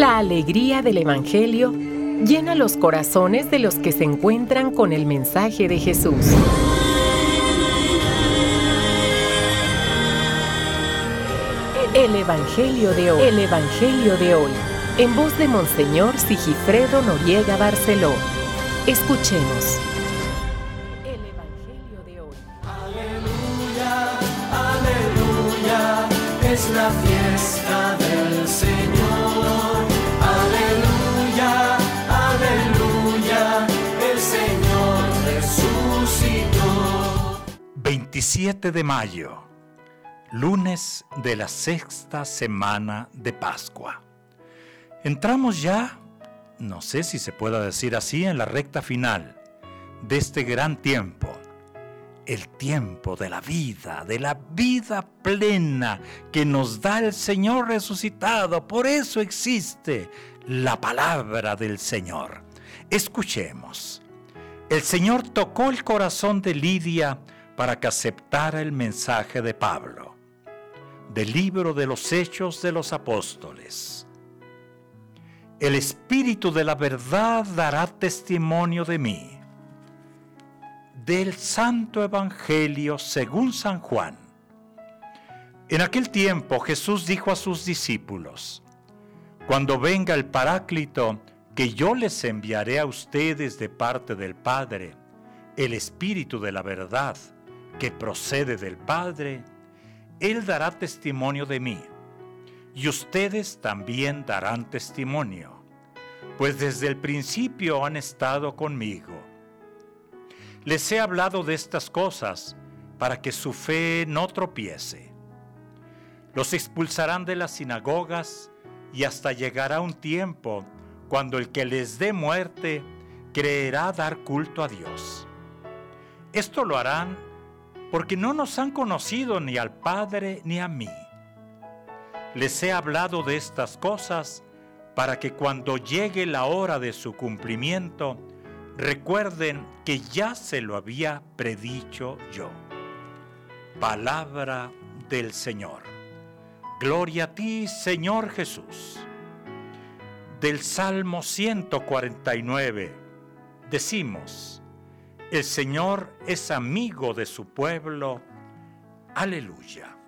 La alegría del Evangelio llena los corazones de los que se encuentran con el mensaje de Jesús. El Evangelio de hoy. El Evangelio de hoy. En voz de Monseñor Sigifredo Noriega Barceló. Escuchemos. El Evangelio de hoy. Aleluya, aleluya, es la fiesta del Señor. Aleluya, aleluya, el Señor resucitó. 27 de mayo, lunes de la sexta semana de Pascua. Entramos ya, no sé si se pueda decir así, en la recta final de este gran tiempo. El tiempo de la vida plena que nos da el Señor resucitado. Por eso existe la palabra del Señor. Escuchemos. El Señor tocó el corazón de Lidia para que aceptara el mensaje de Pablo. Del libro de los Hechos de los Apóstoles. El Espíritu de la verdad dará testimonio de mí. Del Santo Evangelio según San Juan. En aquel tiempo Jesús dijo a sus discípulos: cuando venga el Paráclito, que yo les enviaré a ustedes de parte del Padre, el Espíritu de la verdad, que procede del Padre, Él dará testimonio de mí, y ustedes también darán testimonio, pues desde el principio han estado conmigo. Les he hablado de estas cosas para que su fe no tropiece. Los expulsarán de las sinagogas y hasta llegará un tiempo cuando el que les dé muerte creerá dar culto a Dios. Esto lo harán porque no nos han conocido ni al Padre ni a mí. Les he hablado de estas cosas para que cuando llegue la hora de su cumplimiento, recuerden que ya se lo había predicho yo. Palabra del Señor. Gloria a ti, Señor Jesús. Del Salmo 149 decimos: el Señor es amigo de su pueblo. Aleluya.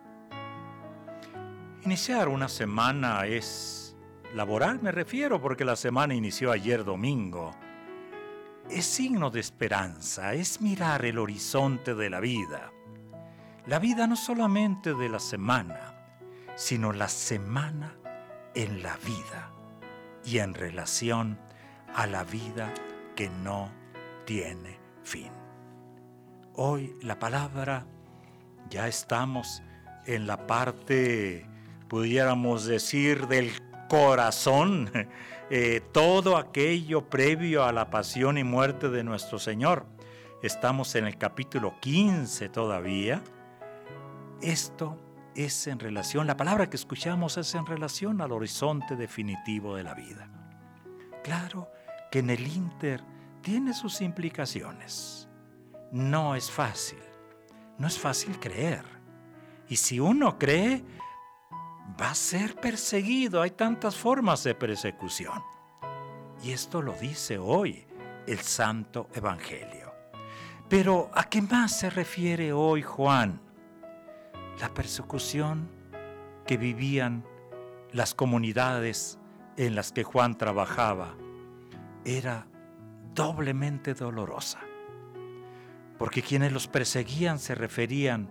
Iniciar una semana es laboral, me refiero, porque la semana inició ayer domingo. Es signo de esperanza, es mirar el horizonte de la vida. La vida no solamente de la semana, sino la semana en la vida y en relación a la vida que no tiene fin. Hoy la palabra, ya estamos en la parte, pudiéramos decir, del corazón, todo aquello previo a la pasión y muerte de nuestro Señor. Estamos en el capítulo 15 todavía. Esto es en relación, la palabra que escuchamos es en relación al horizonte definitivo de la vida. Claro que en el ínter tiene sus implicaciones. No es fácil creer. Y si uno cree, va a ser perseguido. Hay tantas formas de persecución. Y esto lo dice hoy el Santo Evangelio. Pero ¿a qué más se refiere hoy Juan? La persecución que vivían las comunidades en las que Juan trabajaba era doblemente dolorosa. Porque quienes los perseguían se referían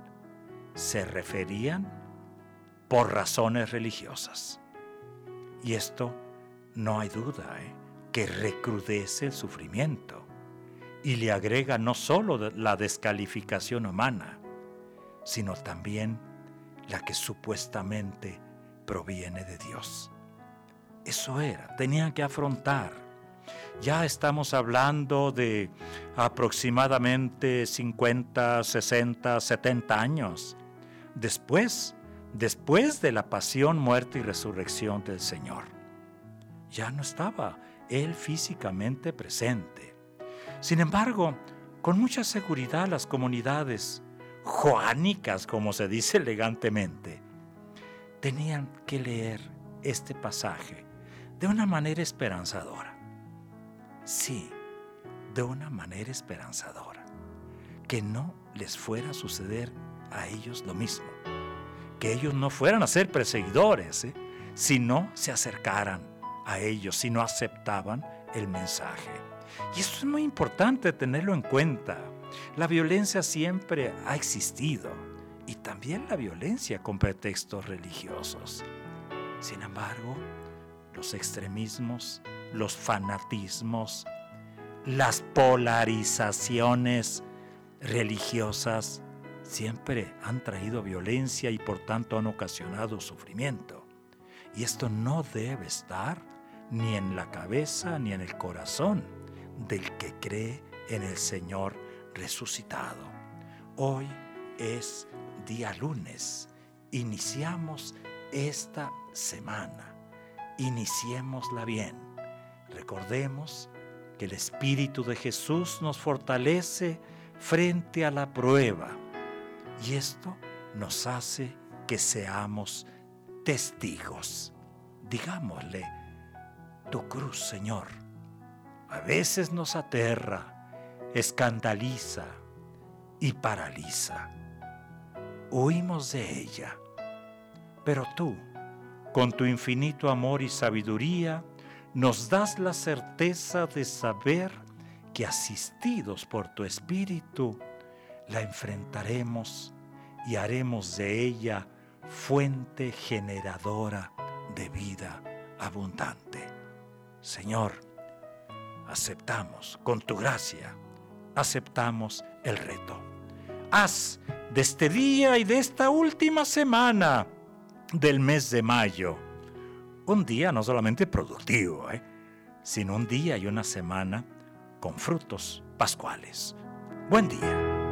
por razones religiosas. Y esto, no hay duda, que recrudece el sufrimiento y le agrega no solo la descalificación humana, sino también la que supuestamente proviene de Dios. Eso tenían que afrontar. Ya estamos hablando de aproximadamente 50, 60, 70 años después de la pasión, muerte y resurrección del Señor. Ya no estaba Él físicamente presente. Sin embargo, con mucha seguridad las comunidades joánicas, como se dice elegantemente, tenían que leer este pasaje de una manera esperanzadora. Sí, de una manera esperanzadora. Que no les fuera a suceder a ellos lo mismo. Que ellos no fueran a ser perseguidores, si no se acercaran a ellos, si no aceptaban el mensaje. Y esto es muy importante tenerlo en cuenta. La violencia siempre ha existido, y también la violencia con pretextos religiosos. Sin embargo, los extremismos, los fanatismos, las polarizaciones religiosas siempre han traído violencia y por tanto han ocasionado sufrimiento. Y esto no debe estar ni en la cabeza ni en el corazón del que cree en el Señor resucitado. Hoy es día lunes. Iniciamos esta semana. Iniciémosla bien. Recordemos que el Espíritu de Jesús nos fortalece frente a la prueba. Y esto nos hace que seamos testigos. Digámosle, tu cruz, Señor, a veces nos aterra, escandaliza y paraliza. Huimos de ella, pero tú, con tu infinito amor y sabiduría, nos das la certeza de saber que asistidos por tu Espíritu, la enfrentaremos y haremos de ella fuente generadora de vida abundante. Señor, aceptamos, con tu gracia, aceptamos el reto. Haz de este día y de esta última semana del mes de mayo un día no solamente productivo, sino un día y una semana con frutos pascuales. Buen día.